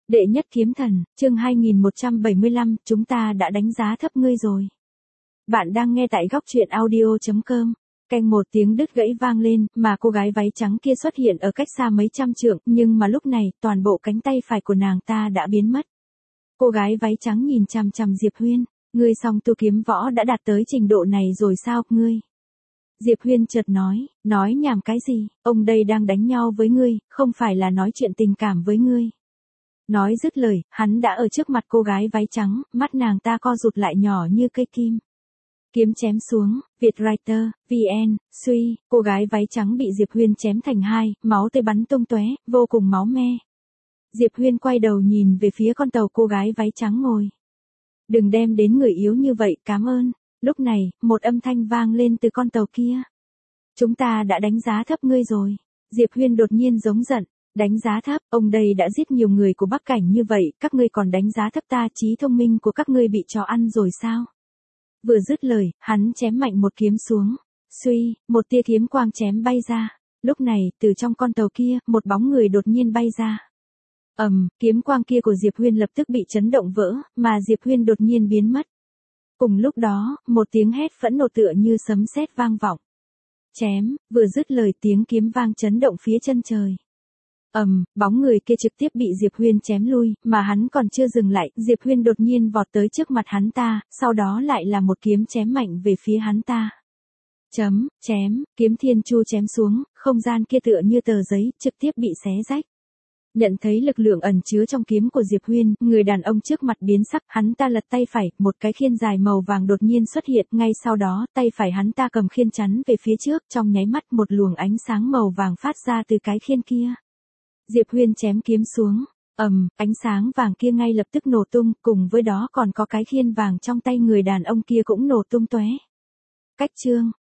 Đệ nhất kiếm thần, chương 2175, chúng ta đã đánh giá thấp ngươi rồi. Bạn đang nghe tại góc truyện audio.com. Canh một tiếng đứt gãy vang lên, mà cô gái váy trắng kia xuất hiện ở cách xa mấy trăm trượng, nhưng mà lúc này, toàn bộ cánh tay phải của nàng ta đã biến mất. Cô gái váy trắng nhìn chằm chằm Diệp Huyên, ngươi song tu kiếm võ đã đạt tới trình độ này rồi sao, ngươi? Diệp Huyên chợt nói nhảm cái gì, ông đây đang đánh nhau với ngươi, không phải là nói chuyện tình cảm với ngươi. Nói dứt lời, hắn đã ở trước mặt cô gái váy trắng, mắt nàng ta co rụt lại nhỏ như cây kim. Kiếm chém xuống, Vietwriter, VN, suy, cô gái váy trắng bị Diệp Huyên chém thành hai, máu tươi bắn tung tóe, vô cùng máu me. Diệp Huyên quay đầu nhìn về phía con tàu cô gái váy trắng ngồi. Đừng đem đến người yếu như vậy, cảm ơn. Lúc này, một âm thanh vang lên từ con tàu kia. Chúng ta đã đánh giá thấp ngươi rồi. Diệp Huyên đột nhiên giống giận. Đánh giá thấp, ông đây đã giết nhiều người của Bắc Cảnh như vậy, các ngươi còn đánh giá thấp ta, trí thông minh của các ngươi bị chó ăn rồi sao? Vừa dứt lời, hắn chém mạnh một kiếm xuống. Suy, một tia kiếm quang chém bay ra. Lúc này, từ trong con tàu kia, một bóng người đột nhiên bay ra. Kiếm quang kia của Diệp Huyên lập tức bị chấn động vỡ, mà Diệp Huyên đột nhiên biến mất. Cùng lúc đó, một tiếng hét phẫn nộ tựa như sấm sét vang vọng. Chém, vừa dứt lời tiếng kiếm vang chấn động phía chân trời. Bóng người kia trực tiếp bị Diệp Huyên chém lui, mà hắn còn chưa dừng lại, Diệp Huyên đột nhiên vọt tới trước mặt hắn ta, sau đó lại là một kiếm chém mạnh về phía hắn ta. Chém, kiếm thiên chu chém xuống, không gian kia tựa như tờ giấy, trực tiếp bị xé rách. Nhận thấy lực lượng ẩn chứa trong kiếm của Diệp Huyên, người đàn ông trước mặt biến sắc, hắn ta lật tay phải, một cái khiên dài màu vàng đột nhiên xuất hiện, ngay sau đó, tay phải hắn ta cầm khiên chắn về phía trước, trong nháy mắt một luồng ánh sáng màu vàng phát ra từ cái khiên kia. Diệp Huyên chém kiếm xuống, ánh sáng vàng kia ngay lập tức nổ tung, cùng với đó còn có cái khiên vàng trong tay người đàn ông kia cũng nổ tung tóe. Cách chương,